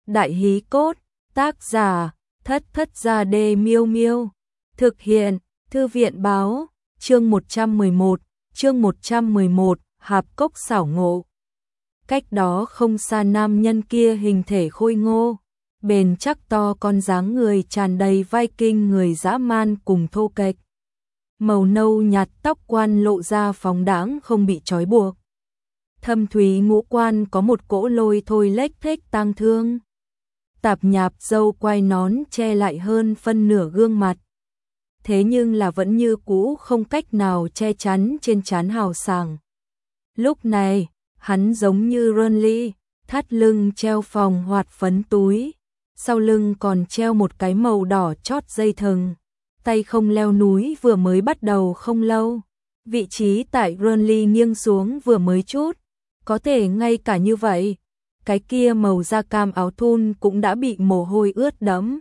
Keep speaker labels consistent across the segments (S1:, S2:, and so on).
S1: Đại hí cốt, tác giả, Thất Thất Gia Đê Miêu Miêu. Thực hiện, Thư viện báo, chương 111, Hạp Cốc xảo ngộ. Cách đó không xa nam nhân kia hình thể khôi ngô, bền chắc to con dáng người tràn đầy Viking người dã man cùng thô kệch. Màu nâu nhạt tóc quan lộ ra phóng đãng không bị trói buộc. Thâm thúy ngũ quan có một cỗ lôi thôi lếch thếch tang thương. Tạp nhạp râu quai nón che lại hơn phân nửa gương mặt. Thế nhưng là vẫn như cũ không cách nào che chắn trên trán hào sảng. Lúc này, hắn giống như Ronly, thắt lưng treo phòng hoạt phấn túi, sau lưng còn treo một cái màu đỏ chót dây thừng. Tay không leo núi vừa mới bắt đầu không lâu. Vị trí tại Ronly nghiêng xuống vừa mới chút. Có thể ngay cả như vậy, cái kia màu da cam áo thun cũng đã bị mồ hôi ướt đẫm.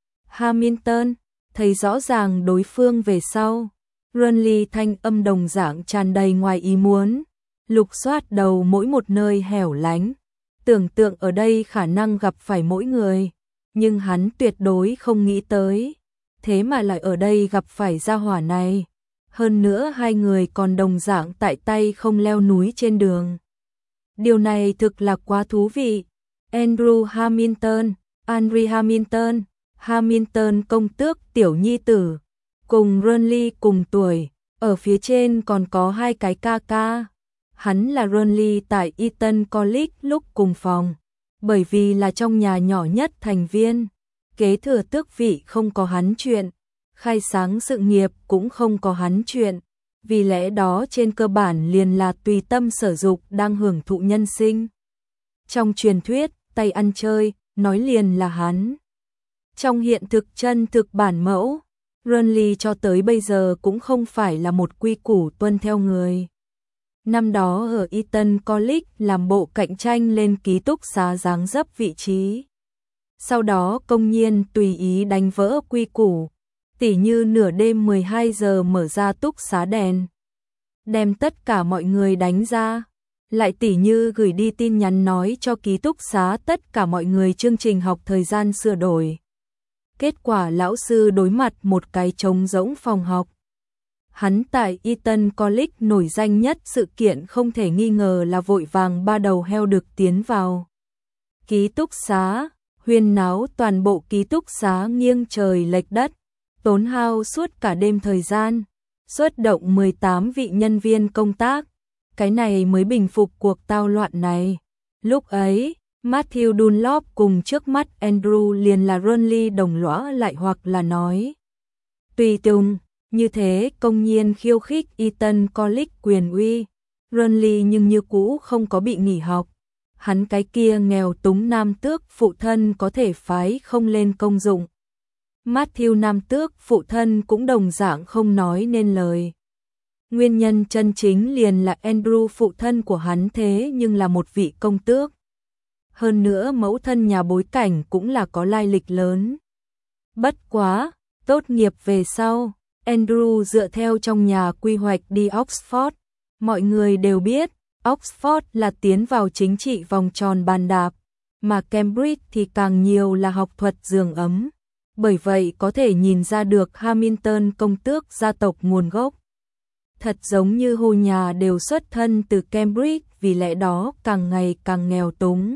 S1: Hamilton, thấy rõ ràng đối phương về sau. Ronly thanh âm đồng dạng tràn đầy ngoài ý muốn, lục soát đầu mỗi một nơi hẻo lánh. Tưởng tượng ở đây khả năng gặp phải mỗi người, nhưng hắn tuyệt đối không nghĩ tới. Thế mà lại ở đây gặp phải gia hỏa này. Hơn nữa hai người còn đồng dạng tại tay không leo núi trên đường. Điều này thực là quá thú vị. Andrew Hamilton, Henry Hamilton, Hamilton công tước tiểu nhi tử, cùng Ronly cùng tuổi, ở phía trên còn có hai cái ca ca. Hắn là Ronly tại Eton College lúc cùng phòng, bởi vì là trong nhà nhỏ nhất thành viên. Kế thừa tước vị không có hắn chuyện, khai sáng sự nghiệp cũng không có hắn chuyện, vì lẽ đó trên cơ bản liền là tùy tâm sở dục đang hưởng thụ nhân sinh. Trong truyền thuyết, tay ăn chơi, nói liền là hắn. Trong hiện thực chân thực bản mẫu, Ronly cho tới bây giờ cũng không phải là một quy củ tuân theo người. Năm đó ở Eton College làm bộ cạnh tranh lên ký túc xá dáng dấp vị trí. Sau đó công nhiên tùy ý đánh vỡ quy củ, tỉ như nửa đêm 12 giờ mở ra túc xá đèn, đem tất cả mọi người đánh ra, lại tỉ như gửi đi tin nhắn nói cho ký túc xá tất cả mọi người chương trình học thời gian sửa đổi. Kết quả lão sư đối mặt một cái trống rỗng phòng học. Hắn tại Eton College nổi danh nhất sự kiện không thể nghi ngờ là vội vàng ba đầu heo được tiến vào ký túc xá. Huyên náo toàn bộ ký túc xá nghiêng trời lệch đất, tốn hao suốt cả đêm thời gian, xuất động 18 vị nhân viên công tác, cái này mới bình phục cuộc tao loạn này. Lúc ấy, Matthew Dunlop cùng trước mắt Andrew liền là Ronly đồng lõa lại hoặc là nói tùy tùng, như thế công nhiên khiêu khích Eton College quyền uy. Ronly nhưng như cũ không có bị nghỉ học. Hắn cái kia nghèo túng nam tước phụ thân có thể phái không lên công dụng. Matthew nam tước phụ thân cũng đồng dạng không nói nên lời. Nguyên nhân chân chính liền là Andrew phụ thân của hắn thế nhưng là một vị công tước. Hơn nữa mẫu thân nhà bối cảnh cũng là có lai lịch lớn. Bất quá, tốt nghiệp về sau, Andrew dựa theo trong nhà quy hoạch đi Oxford. Mọi người đều biết, Oxford là tiến vào chính trị vòng tròn bàn đạp, mà Cambridge thì càng nhiều là học thuật giường ấm. Bởi vậy có thể nhìn ra được Hamilton công tước gia tộc nguồn gốc. Thật giống như hồ nhà đều xuất thân từ Cambridge, vì lẽ đó càng ngày càng nghèo túng.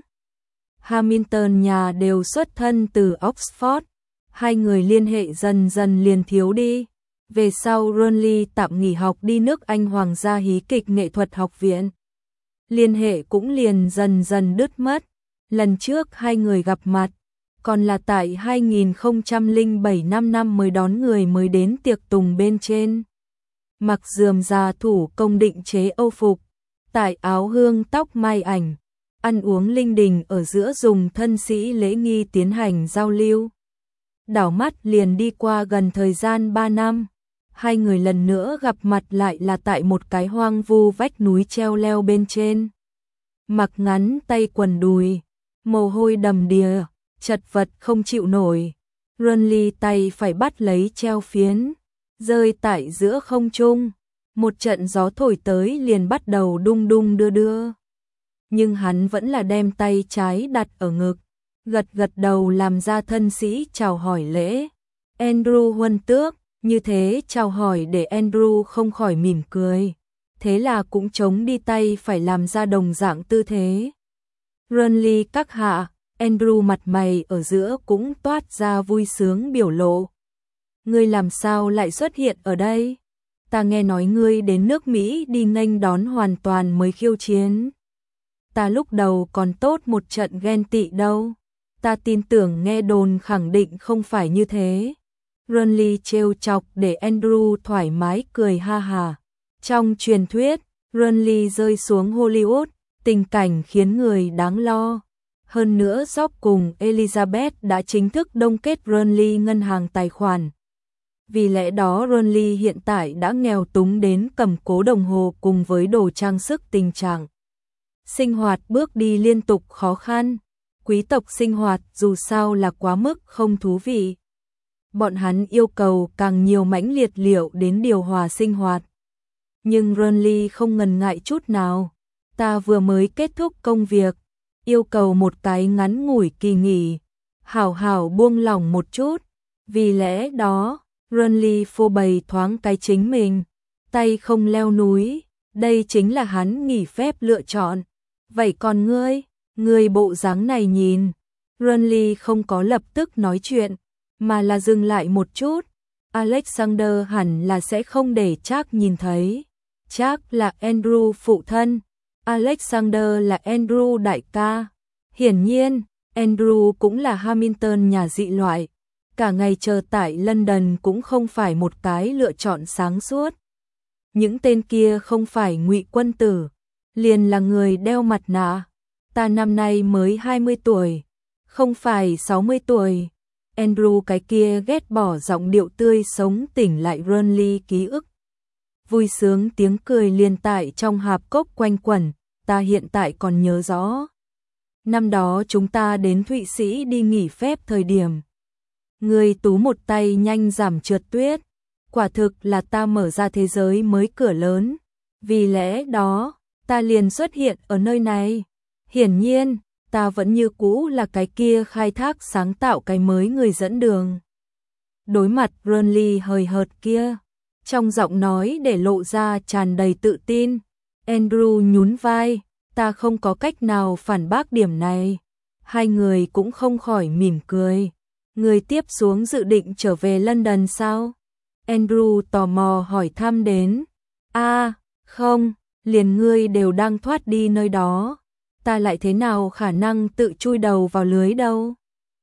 S1: Hamilton nhà đều xuất thân từ Oxford, hai người liên hệ dần dần liền thiếu đi. Về sau Ronly tạm nghỉ học đi nước Anh Hoàng gia hí kịch nghệ thuật học viện. Liên hệ cũng liền dần dần đứt mất. Lần trước hai người gặp mặt, còn là tại 2007 năm mới đón người mới đến tiệc tùng bên trên. Mặc rườm rà thủ công định chế Âu phục, tại áo hương tóc mai ảnh, ăn uống linh đình ở giữa dùng thân sĩ lễ nghi tiến hành giao lưu. Đảo mắt liền đi qua gần thời gian 3 năm. Hai người lần nữa gặp mặt lại là tại một cái hoang vu vách núi treo leo bên trên. Mặc ngắn tay quần đùi, mồ hôi đầm đìa, chật vật không chịu nổi. Ronly tay phải bắt lấy treo phiến, rơi tại giữa không trung. Một trận gió thổi tới liền bắt đầu đung đung đưa đưa. Nhưng hắn vẫn là đem tay trái đặt ở ngực, gật gật đầu làm ra thân sĩ chào hỏi lễ. Andrew huân tước, như thế chào hỏi để Andrew không khỏi mỉm cười. Thế là cũng chống đi tay phải làm ra đồng dạng tư thế. Renly các hạ, Andrew mặt mày ở giữa cũng toát ra vui sướng biểu lộ. Ngươi làm sao lại xuất hiện ở đây? Ta nghe nói ngươi đến nước Mỹ đi nghênh đón hoàn toàn mới khiêu chiến. Ta lúc đầu còn tốt một trận ghen tị đâu. Ta tin tưởng nghe đồn khẳng định không phải như thế. Renly trêu chọc để Andrew thoải mái cười ha hà. Trong truyền thuyết, Renly rơi xuống Hollywood, tình cảnh khiến người đáng lo. Hơn nữa Job cùng Elizabeth đã chính thức đông kết Renly ngân hàng tài khoản. Vì lẽ đó Renly hiện tại đã nghèo túng đến cầm cố đồng hồ cùng với đồ trang sức, tình trạng sinh hoạt bước đi liên tục khó khăn. Quý tộc sinh hoạt dù sao là quá mức không thú vị. Bọn hắn yêu cầu càng nhiều mãnh liệt liệu đến điều hòa sinh hoạt. Nhưng Renly không ngần ngại chút nào. Ta vừa mới kết thúc công việc, yêu cầu một cái ngắn ngủi kỳ nghỉ, hảo hảo buông lỏng một chút. Vì lẽ đó, Renly phô bày thoáng cái chính mình, tay không leo núi, đây chính là hắn nghỉ phép lựa chọn. Vậy còn ngươi bộ dáng này nhìn. Renly không có lập tức nói chuyện, mà là dừng lại một chút. Alexander hẳn là sẽ không để Jack nhìn thấy. Jack là Andrew phụ thân, Alexander là Andrew đại ca. Hiển nhiên, Andrew cũng là Hamilton nhà dị loại. Cả ngày chờ tại London cũng không phải một cái lựa chọn sáng suốt. Những tên kia không phải ngụy quân tử, liền là người đeo mặt nạ. Ta năm nay mới 20 tuổi, không phải 60 tuổi. Andrew cái kia ghét bỏ giọng điệu tươi sống tỉnh lại Renly ký ức. Vui sướng tiếng cười liền tại trong hạp cốc quanh quẩn, ta hiện tại còn nhớ rõ. Năm đó chúng ta đến Thụy Sĩ đi nghỉ phép thời điểm. Người tú một tay nhanh giảm trượt tuyết, quả thực là ta mở ra thế giới mới cửa lớn. Vì lẽ đó, ta liền xuất hiện ở nơi này. Hiển nhiên, ta vẫn như cũ là cái kia khai thác sáng tạo cái mới người dẫn đường. Đối mặt Renly hời hợt kia, trong giọng nói để lộ ra tràn đầy tự tin. Andrew nhún vai, ta không có cách nào phản bác điểm này. Hai người cũng không khỏi mỉm cười. Người tiếp xuống dự định trở về London sao? Andrew tò mò hỏi thăm đến. Không, liền ngươi đều đang thoát đi nơi đó. Ta lại thế nào khả năng tự chui đầu vào lưới đâu?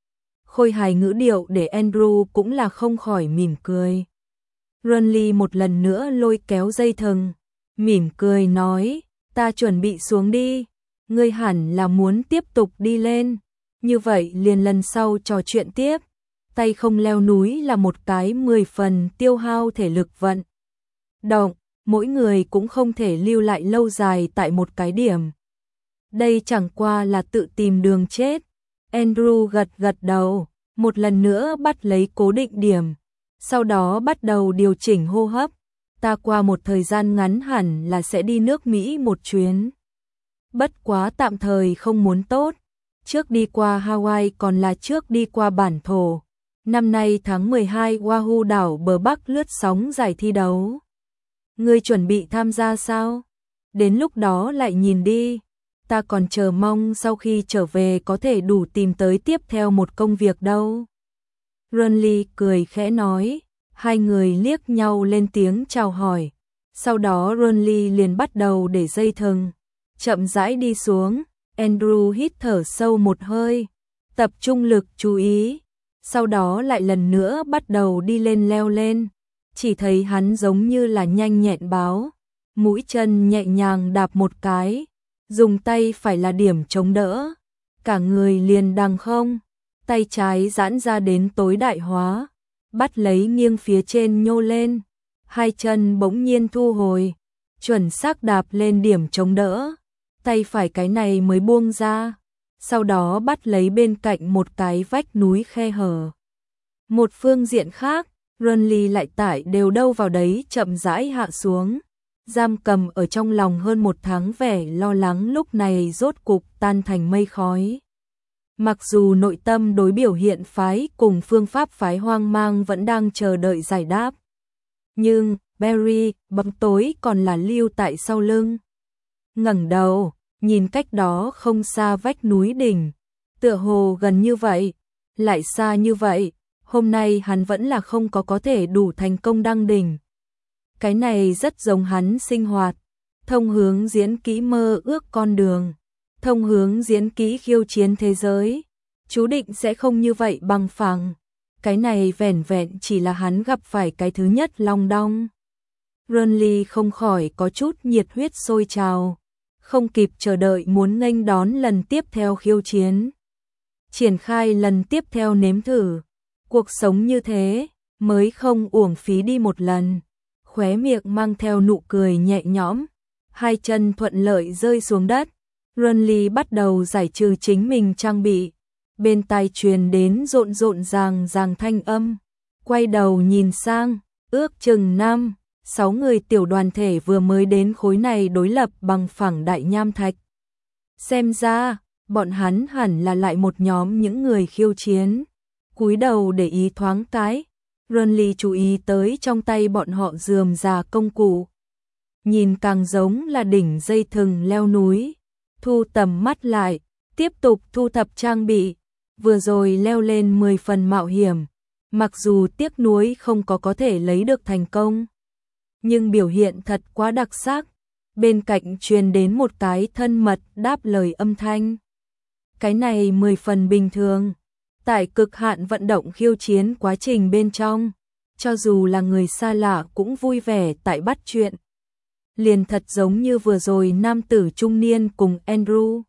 S1: Khôi hài ngữ điệu để Andrew cũng là không khỏi mỉm cười. Renly một lần nữa lôi kéo dây thừng, mỉm cười nói, ta chuẩn bị xuống đi. Ngươi hẳn là muốn tiếp tục đi lên. Như vậy liền lần sau trò chuyện tiếp. Tay không leo núi là một cái 10 phần tiêu hao thể lực vận động, mỗi người cũng không thể lưu lại lâu dài tại một cái điểm. Đây chẳng qua là tự tìm đường chết. Andrew gật gật đầu, một lần nữa bắt lấy cố định điểm, sau đó bắt đầu điều chỉnh hô hấp. Ta qua một thời gian ngắn hẳn là sẽ đi nước Mỹ một chuyến. Bất quá tạm thời không muốn tốt. Trước đi qua Hawaii còn là trước đi qua bản thổ. Năm nay tháng 12 Oahu đảo bờ Bắc lướt sóng giải thi đấu. Ngươi chuẩn bị tham gia sao? Đến lúc đó lại nhìn đi. Ta còn chờ mong sau khi trở về có thể đủ tìm tới tiếp theo một công việc đâu. Renly cười khẽ nói. Hai người liếc nhau lên tiếng chào hỏi. Sau đó Renly liền bắt đầu để dây thừng, chậm rãi đi xuống. Andrew hít thở sâu một hơi, tập trung lực chú ý, sau đó lại lần nữa bắt đầu đi lên leo lên. Chỉ thấy hắn giống như là nhanh nhẹn báo, mũi chân nhẹ nhàng đạp một cái, dùng tay phải là điểm chống đỡ, cả người liền đằng không, tay trái giãn ra đến tối đại hóa, bắt lấy nghiêng phía trên nhô lên, hai chân bỗng nhiên thu hồi, chuẩn xác đạp lên điểm chống đỡ. Tay phải cái này mới buông ra, sau đó bắt lấy bên cạnh một cái vách núi khe hở. Một phương diện khác, Renly lại tải đều đâu vào đấy chậm rãi hạ xuống. Giam cầm ở trong lòng hơn một tháng vẻ lo lắng lúc này rốt cục tan thành mây khói. Mặc dù nội tâm đối biểu hiện phái cùng phương pháp phái hoang mang vẫn đang chờ đợi giải đáp. Nhưng, Barry, bóng tối còn là lưu tại sau lưng. Ngẩng đầu, nhìn cách đó không xa vách núi đỉnh. Tựa hồ gần như vậy, lại xa như vậy. Hôm nay hắn vẫn là không có thể đủ thành công đăng đỉnh. Cái này rất giống hắn sinh hoạt. Thông hướng diễn kỹ mơ ước con đường. Thông hướng diễn kỹ khiêu chiến thế giới. Chú định sẽ không như vậy bằng phẳng. Cái này vẻn vẹn chỉ là hắn gặp phải cái thứ nhất long đong. Renly không khỏi có chút nhiệt huyết sôi trào. Không kịp chờ đợi muốn nghênh đón lần tiếp theo khiêu chiến. Triển khai lần tiếp theo nếm thử. Cuộc sống như thế mới không uổng phí đi một lần. Khóe miệng mang theo nụ cười nhẹ nhõm. Hai chân thuận lợi rơi xuống đất. Renly bắt đầu giải trừ chính mình trang bị. Bên tai truyền đến rộn rộn ràng thanh âm. Quay đầu nhìn sang, ước chừng 5-6 người tiểu đoàn thể vừa mới đến khối này đối lập bằng phẳng đại nham thạch. Xem ra, bọn hắn hẳn là lại một nhóm những người khiêu chiến. Cúi đầu để ý thoáng cái, Renly chú ý tới trong tay bọn họ rườm rà công cụ. Nhìn càng giống là đỉnh dây thừng leo núi. Thu tầm mắt lại, tiếp tục thu thập trang bị. Vừa rồi leo lên 10 phần mạo hiểm, mặc dù tiếc nuối không có thể lấy được thành công. Nhưng biểu hiện thật quá đặc sắc, bên cạnh truyền đến một cái thân mật đáp lời âm thanh. Cái này 10 phần bình thường, tại cực hạn vận động khiêu chiến quá trình bên trong, cho dù là người xa lạ cũng vui vẻ tại bắt chuyện. Liền thật giống như vừa rồi nam tử trung niên cùng Andrew.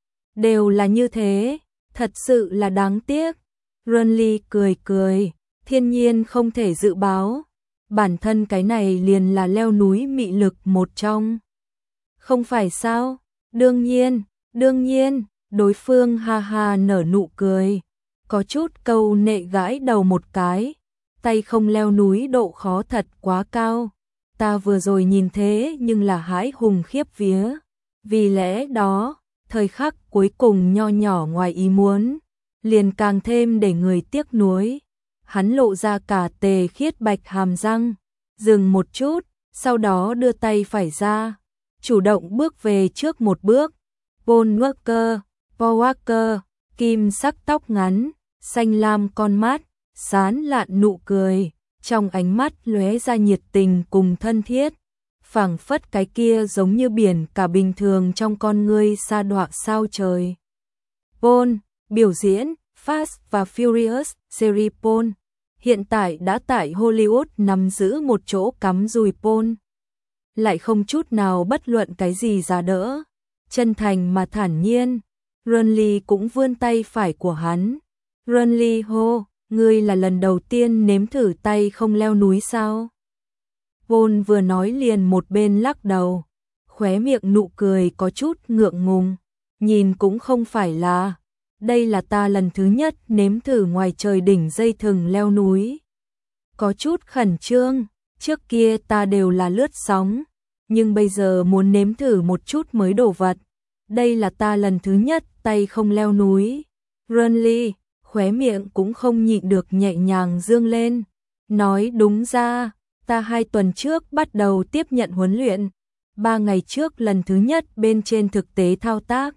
S1: Đều là như thế. Thật sự là đáng tiếc. Renly cười, thiên nhiên không thể dự báo. Bản thân cái này liền là leo núi mị lực một trong. Không phải sao? Đương nhiên, đối phương ha ha nở nụ cười. Có chút câu nệ gãi đầu một cái. Tay không leo núi độ khó thật quá cao. Ta vừa rồi nhìn thế nhưng là hãi hùng khiếp vía. Vì lẽ đó, thời khắc cuối cùng nho nhỏ ngoài ý muốn, liền càng thêm để người tiếc nuối. Hắn lộ ra cả tề khiết bạch hàm răng, dừng một chút, sau đó đưa tay phải ra, chủ động bước về trước một bước. Paul Walker, kim sắc tóc ngắn, xanh lam con mắt, sán lạn nụ cười, trong ánh mắt lóe ra nhiệt tình cùng thân thiết. Phảng phất cái kia giống như biển cả bình thường trong con ngươi sa đọa sao trời. Paul, biểu diễn Fast và Furious series Paul, hiện tại đã tại Hollywood nắm giữ một chỗ cắm dùi Paul. Lại không chút nào bất luận cái gì giá đỡ, chân thành mà thản nhiên. Renly cũng vươn tay phải của hắn. Renly hô, ngươi là lần đầu tiên nếm thử tay không leo núi sao? Paul vừa nói liền một bên lắc đầu, khóe miệng nụ cười có chút ngượng ngùng, nhìn cũng không phải là, đây là ta lần thứ nhất nếm thử ngoài trời đỉnh dây thừng leo núi. Có chút khẩn trương, trước kia ta đều là lướt sóng, nhưng bây giờ muốn nếm thử một chút mới đồ vật. Đây là ta lần thứ nhất tay không leo núi. Renly, khóe miệng cũng không nhịn được nhẹ nhàng dương lên, nói đúng ra. Ta 2 tuần trước bắt đầu tiếp nhận huấn luyện, 3 ngày trước lần thứ nhất bên trên thực tế thao tác.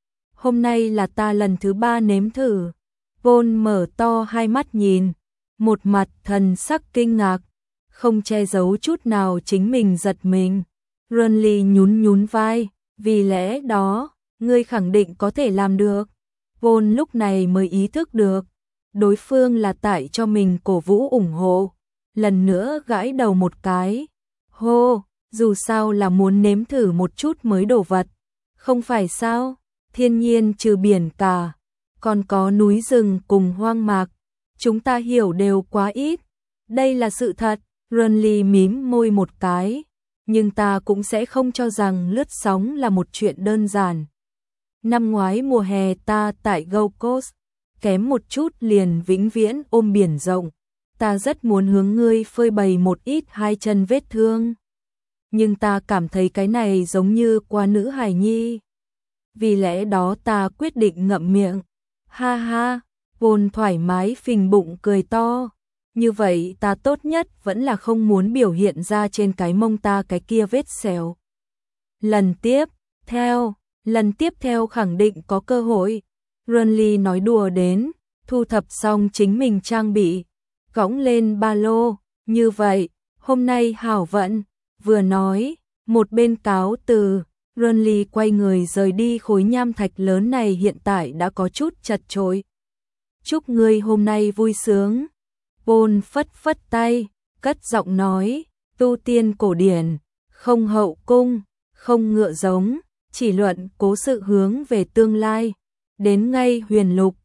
S1: Hôm nay là ta lần thứ 3 nếm thử. Paul mở to hai mắt nhìn, một mặt thần sắc kinh ngạc, không che giấu chút nào chính mình giật mình. Renly nhún vai, vì lẽ đó, ngươi khẳng định có thể làm được. Paul lúc này mới ý thức được, đối phương là tại cho mình cổ vũ ủng hộ. Lần nữa gãi đầu một cái. Hô, dù sao là muốn nếm thử một chút mới đồ vật. Không phải sao, thiên nhiên trừ biển cả, còn có núi rừng cùng hoang mạc. Chúng ta hiểu đều quá ít. Đây là sự thật. Renly mím môi một cái. Nhưng ta cũng sẽ không cho rằng lướt sóng là một chuyện đơn giản. Năm ngoái mùa hè ta tại Gold Coast, kém một chút liền vĩnh viễn ôm biển rộng. Ta rất muốn hướng ngươi phơi bày một ít 2 chân vết thương. Nhưng ta cảm thấy cái này giống như qua nữ hài nhi. Vì lẽ đó ta quyết định ngậm miệng. Ha ha, Paul thoải mái phình bụng cười to. Như vậy ta tốt nhất vẫn là không muốn biểu hiện ra trên cái mông ta cái kia vết sẹo. Lần tiếp theo khẳng định có cơ hội. Runly nói đùa đến, thu thập xong chính mình trang bị, cõng lên ba lô, như vậy, hôm nay hảo vận, vừa nói, một bên cáo từ, Runly quay người rời đi. Khối nham thạch lớn này hiện tại đã có chút chật chội. Chúc ngươi hôm nay vui sướng. Paul phất phất tay, cất giọng nói, tu tiên cổ điển, không hậu cung, không ngựa giống, chỉ luận cố sự hướng về tương lai. Đến ngay huyền lục,